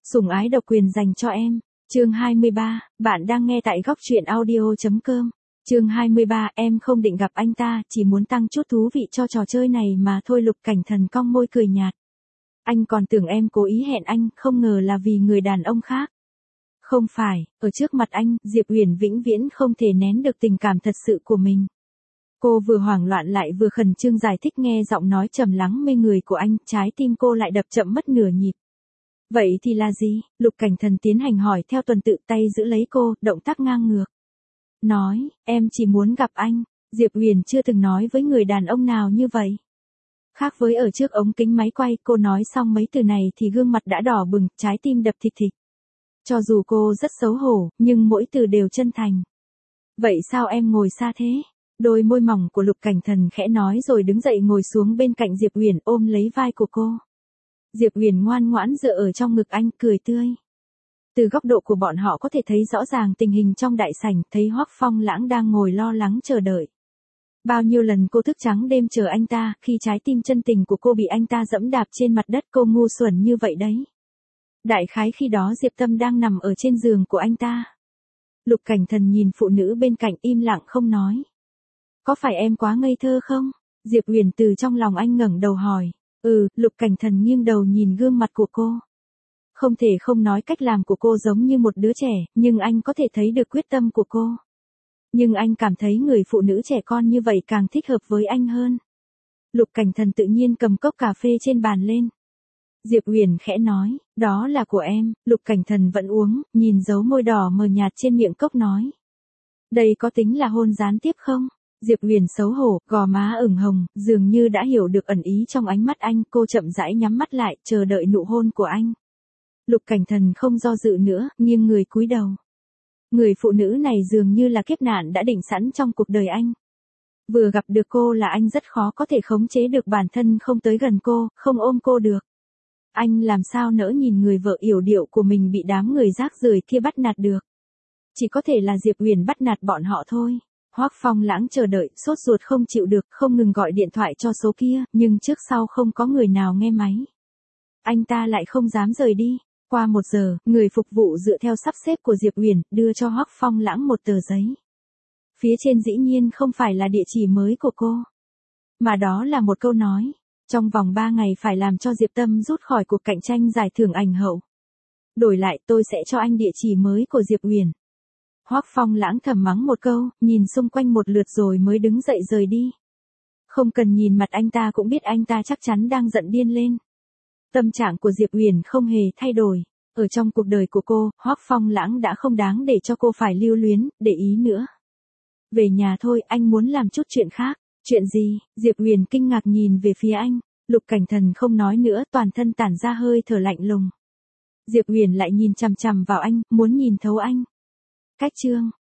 Sủng ái độc quyền dành cho em. Chương 23, bạn đang nghe tại góc truyện audio.com. Chương 23, em không định gặp anh ta, chỉ muốn tăng chút thú vị cho trò chơi này mà thôi. Lục Cảnh Thần cong môi cười nhạt. Anh còn tưởng em cố ý hẹn anh, không ngờ là vì người đàn ông khác. Không phải, ở trước mặt anh, Diệp Uyển vĩnh viễn không thể nén được tình cảm thật sự của mình. Cô vừa hoảng loạn lại vừa khẩn trương giải thích, nghe giọng nói trầm lắng mê người của anh, trái tim cô lại đập chậm mất nửa nhịp. Vậy thì là gì? Lục Cảnh Thần tiến hành hỏi theo tuần tự, tay giữ lấy cô, động tác ngang ngược. Nói, em chỉ muốn gặp anh. Diệp Uyển chưa từng nói với người đàn ông nào như vậy. Khác với ở trước ống kính máy quay, cô nói xong mấy từ này thì gương mặt đã đỏ bừng, trái tim đập thịch thịch. Cho dù cô rất xấu hổ, nhưng mỗi từ đều chân thành. Vậy sao em ngồi xa thế? Đôi môi mỏng của Lục Cảnh Thần khẽ nói rồi đứng dậy ngồi xuống bên cạnh Diệp Uyển, ôm lấy vai của cô. Diệp Uyển ngoan ngoãn dựa ở trong ngực anh, cười tươi. Từ góc độ của bọn họ có thể thấy rõ ràng tình hình trong đại sảnh, thấy Hoắc Phong Lãng đang ngồi lo lắng chờ đợi. Bao nhiêu lần cô thức trắng đêm chờ anh ta, khi trái tim chân tình của cô bị anh ta dẫm đạp trên mặt đất, cô ngu xuẩn như vậy đấy. Đại khái khi đó Diệp Tâm đang nằm ở trên giường của anh ta. Lục Cảnh Thần nhìn phụ nữ bên cạnh im lặng không nói. Có phải em quá ngây thơ không? Diệp Uyển từ trong lòng anh ngẩng đầu hỏi. Lục Cảnh Thần nghiêng đầu nhìn gương mặt của cô. Không thể không nói cách làm của cô giống như một đứa trẻ, nhưng anh có thể thấy được quyết tâm của cô. Nhưng anh cảm thấy người phụ nữ trẻ con như vậy càng thích hợp với anh hơn. Lục Cảnh Thần tự nhiên cầm cốc cà phê trên bàn lên. Diệp Uyển khẽ nói, đó là của em. Lục Cảnh Thần vẫn uống, nhìn dấu môi đỏ mờ nhạt trên miệng cốc nói. Đây có tính là hôn gián tiếp không? Diệp Uyển xấu hổ, gò má ửng hồng, dường như đã hiểu được ẩn ý trong ánh mắt anh, cô chậm rãi nhắm mắt lại, chờ đợi nụ hôn của anh. Lục Cảnh Thần không do dự nữa, nghiêng người cúi đầu. Người phụ nữ này dường như là kiếp nạn đã định sẵn trong cuộc đời anh. Vừa gặp được cô là anh rất khó có thể khống chế được bản thân không tới gần cô, không ôm cô được. Anh làm sao nỡ nhìn người vợ yểu điệu của mình bị đám người rác rưởi kia bắt nạt được. Chỉ có thể là Diệp Uyển bắt nạt bọn họ thôi. Hoắc Phong Lãng chờ đợi, sốt ruột không chịu được, không ngừng gọi điện thoại cho số kia, nhưng trước sau không có người nào nghe máy. Anh ta lại không dám rời đi. Qua 1 giờ, người phục vụ dựa theo sắp xếp của Diệp Uyển, đưa cho Hoắc Phong Lãng một tờ giấy. Phía trên dĩ nhiên không phải là địa chỉ mới của cô, mà đó là một câu nói. Trong vòng 3 ngày phải làm cho Diệp Tâm rút khỏi cuộc cạnh tranh giải thưởng ảnh hậu. Đổi lại tôi sẽ cho anh địa chỉ mới của Diệp Uyển. Hoắc Phong Lãng thầm mắng một câu, nhìn xung quanh một lượt rồi mới đứng dậy rời đi. Không cần nhìn mặt anh ta cũng biết anh ta chắc chắn đang giận điên lên. Tâm trạng của Diệp Uyển không hề thay đổi. Ở trong cuộc đời của cô, Hoắc Phong Lãng đã không đáng để cho cô phải lưu luyến, để ý nữa. Về nhà thôi, anh muốn làm chút chuyện khác. Chuyện gì? Diệp Uyển kinh ngạc nhìn về phía anh. Lục Cảnh Thần không nói nữa, toàn thân tản ra hơi thở lạnh lùng. Diệp Uyển lại nhìn chằm chằm vào anh, muốn nhìn thấu anh. Cách chương